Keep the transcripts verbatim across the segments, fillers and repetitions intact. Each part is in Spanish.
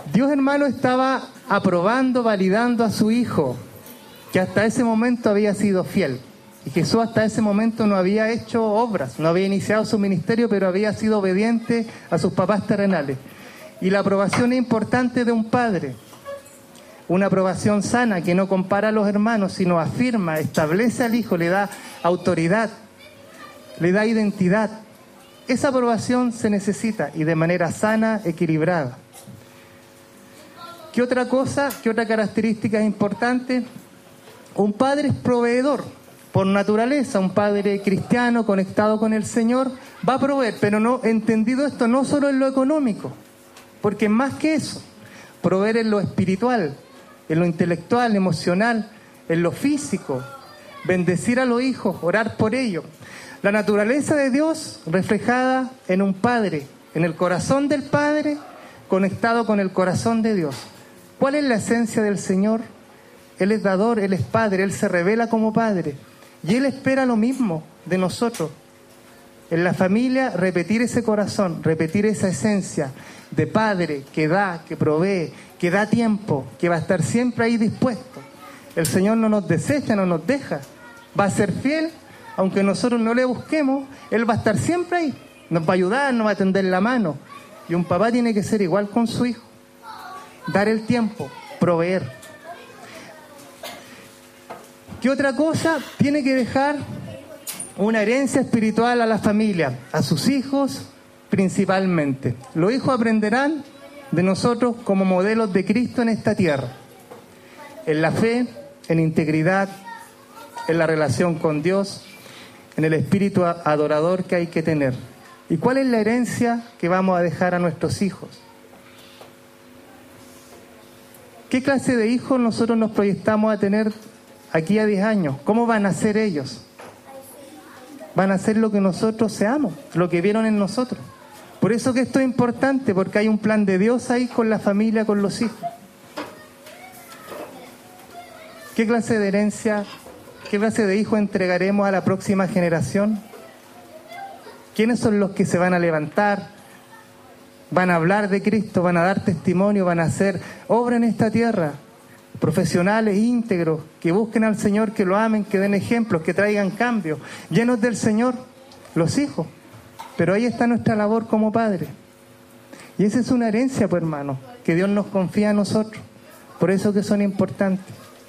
Dios, hermano, estaba aprobando, validando a su Hijo, que hasta ese momento había sido fiel. Y Jesús hasta ese momento no había hecho obras, no había iniciado su ministerio, pero había sido obediente a sus papás terrenales. Y la aprobación es importante de un padre. Una aprobación sana que no compara a los hermanos, sino afirma, establece al Hijo, le da autoridad, le da identidad. Esa aprobación se necesita y de manera sana, equilibrada. ¿Qué otra cosa, qué otra característica es importante? Un padre es proveedor. Por naturaleza, un padre cristiano conectado con el Señor va a proveer, pero no entendido esto no solo en lo económico, porque es más que eso. Proveer en lo espiritual, en lo intelectual, emocional, en lo físico, bendecir a los hijos, orar por ellos. La naturaleza de Dios reflejada en un padre, en el corazón del Padre, conectado con el corazón de Dios. ¿Cuál es la esencia del Señor? Él es dador, Él es Padre, Él se revela como Padre. Y Él espera lo mismo de nosotros. En la familia, repetir ese corazón, repetir esa esencia de Padre que da, que provee, que da tiempo, que va a estar siempre ahí dispuesto. El Señor no nos desecha, no nos deja. Va a ser fiel, aunque nosotros no le busquemos, Él va a estar siempre ahí. Nos va a ayudar, nos va a tender la mano. Y un papá tiene que ser igual con su hijo. Dar el tiempo, proveer. ¿Qué otra cosa? Tiene que dejar una herencia espiritual a la familia, a sus hijos principalmente. Los hijos aprenderán de nosotros como modelos de Cristo en esta tierra, en la fe, en integridad, en la relación con Dios, en el espíritu adorador que hay que tener. ¿Y cuál es la herencia que vamos a dejar a nuestros hijos? ¿Qué clase de hijos nosotros nos proyectamos a tener aquí a diez años? ¿Cómo van a ser ellos? Van a ser lo que nosotros seamos, lo que vieron en nosotros. Por eso que esto es importante, porque hay un plan de Dios ahí con la familia, con los hijos. ¿Qué clase de herencia, qué clase de hijos entregaremos a la próxima generación? ¿Quiénes son los que se van a levantar? Van a hablar de Cristo, van a dar testimonio, van a hacer obra en esta tierra. Profesionales íntegros, que busquen al Señor, que lo amen, que den ejemplos, que traigan cambios, llenos del Señor, los hijos. Pero ahí está nuestra labor como padres. Y esa es una herencia, pues, hermano, que Dios nos confía a nosotros. Por eso que son importantes.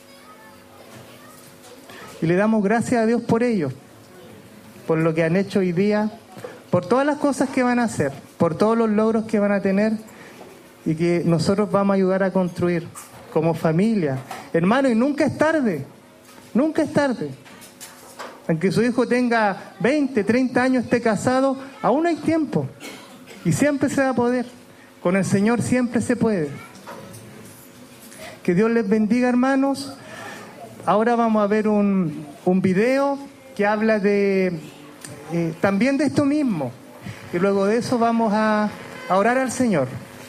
Y le damos gracias a Dios por ello, por lo que han hecho hoy día, por todas las cosas que van a hacer, por todos los logros que van a tener y que nosotros vamos a ayudar a construir como familia. Hermano, y nunca es tarde, nunca es tarde. Aunque su hijo tenga veinte, treinta años, esté casado, aún hay tiempo. Y siempre se va a poder. Con el Señor siempre se puede. Que Dios les bendiga, hermanos. Ahora vamos a ver un, un video que habla de eh, también de esto mismo. Y luego de eso vamos a, a orar al Señor.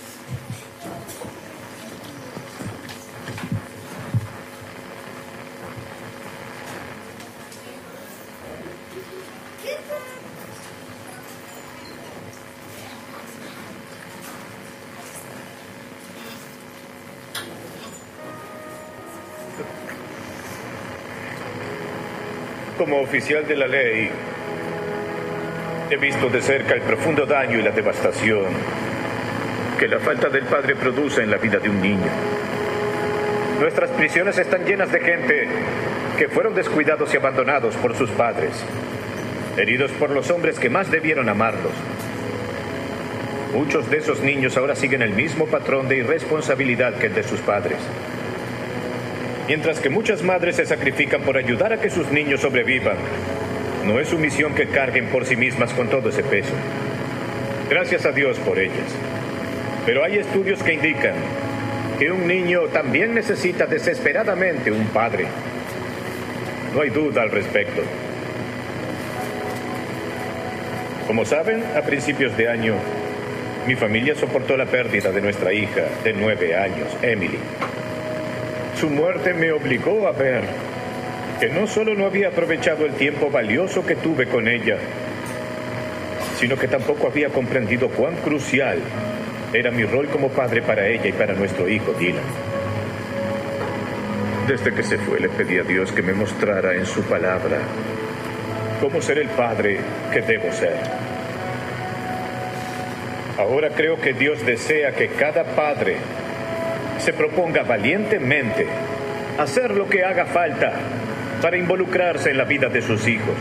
Como oficial de la ley, he visto de cerca el profundo daño y la devastación que la falta del padre produce en la vida de un niño. Nuestras prisiones están llenas de gente que fueron descuidados y abandonados por sus padres, heridos por los hombres que más debieron amarlos. Muchos de esos niños ahora siguen el mismo patrón de irresponsabilidad que el de sus padres. Mientras que muchas madres se sacrifican por ayudar a que sus niños sobrevivan, no es su misión que carguen por sí mismas con todo ese peso. Gracias a Dios por ellas. Pero hay estudios que indican que un niño también necesita desesperadamente un padre. No hay duda al respecto. Como saben, a principios de año, mi familia soportó la pérdida de nuestra hija de nueve años, Emily. Su muerte me obligó a ver que no solo no había aprovechado el tiempo valioso que tuve con ella, sino que tampoco había comprendido cuán crucial Era mi rol como padre para ella y para nuestro hijo, Dylan. Desde que se fue, le pedí a Dios que me mostrara en su palabra cómo ser el padre que debo ser. Ahora creo que Dios desea que cada padre se proponga valientemente hacer lo que haga falta para involucrarse en la vida de sus hijos.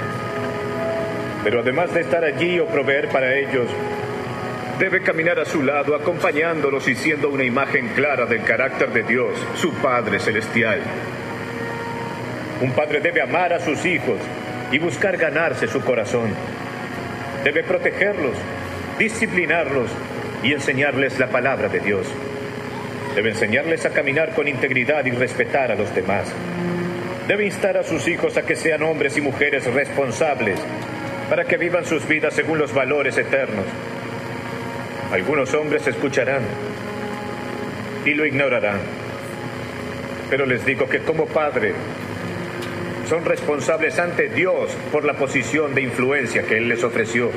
Pero además de estar allí o proveer para ellos, debe caminar a su lado, acompañándolos y siendo una imagen clara del carácter de Dios, su Padre Celestial. Un padre debe amar a sus hijos y buscar ganarse su corazón. Debe protegerlos, disciplinarlos y enseñarles la palabra de Dios. Debe enseñarles a caminar con integridad y respetar a los demás. Debe instar a sus hijos a que sean hombres y mujeres responsables para que vivan sus vidas según los valores eternos. Algunos hombres escucharán y lo ignorarán, pero les digo que como padre son responsables ante Dios por la posición de influencia que Él les ofreció.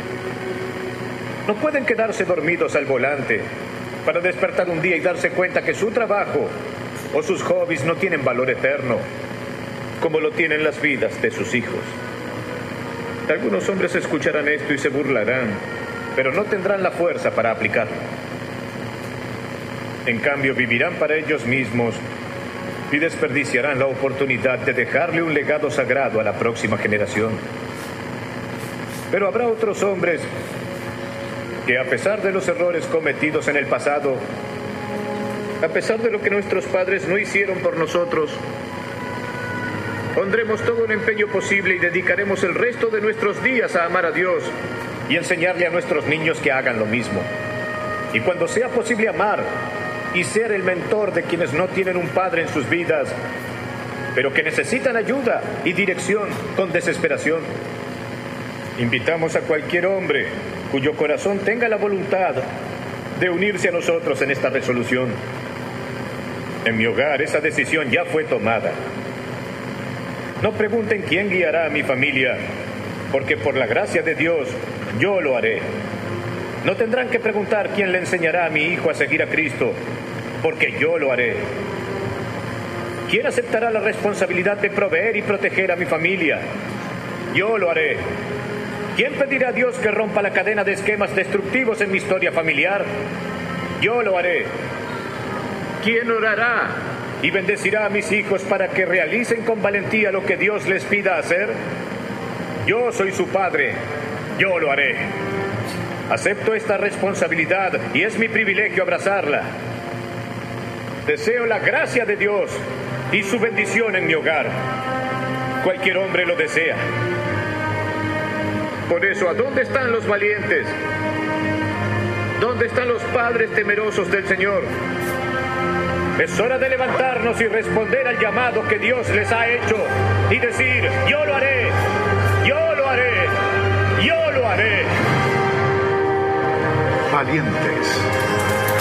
No pueden quedarse dormidos al volante para despertar un día y darse cuenta que su trabajo o sus hobbies no tienen valor eterno, como lo tienen las vidas de sus hijos. Algunos hombres escucharán esto y se burlarán, pero no tendrán la fuerza para aplicarlo. En cambio, vivirán para ellos mismos y desperdiciarán la oportunidad de dejarle un legado sagrado a la próxima generación. Pero habrá otros hombres que, a pesar de los errores cometidos en el pasado, a pesar de lo que nuestros padres no hicieron por nosotros, pondremos todo el empeño posible y dedicaremos el resto de nuestros días a amar a Dios y enseñarle a nuestros niños que hagan lo mismo. Y cuando sea posible amar y ser el mentor de quienes no tienen un padre en sus vidas, pero que necesitan ayuda y dirección con desesperación, invitamos a cualquier hombre cuyo corazón tenga la voluntad de unirse a nosotros en esta resolución. En mi hogar esa decisión ya fue tomada. No pregunten quién guiará a mi familia, porque por la gracia de Dios yo lo haré. No tendrán que preguntar quién le enseñará a mi hijo a seguir a Cristo, porque yo lo haré. ¿Quién aceptará la responsabilidad de proveer y proteger a mi familia? Yo lo haré. ¿Quién pedirá a Dios que rompa la cadena de esquemas destructivos en mi historia familiar? Yo lo haré. ¿Quién orará y bendecirá a mis hijos para que realicen con valentía lo que Dios les pida hacer? Yo soy su padre. Yo lo haré. Acepto esta responsabilidad y es mi privilegio abrazarla. Deseo la gracia de Dios y su bendición en mi hogar. Cualquier hombre lo desea. Por eso, ¿a dónde están los valientes? ¿Dónde están los padres temerosos del Señor? Es hora de levantarnos y responder al llamado que Dios les ha hecho y decir: yo lo haré, yo lo haré, yo lo haré. Valientes.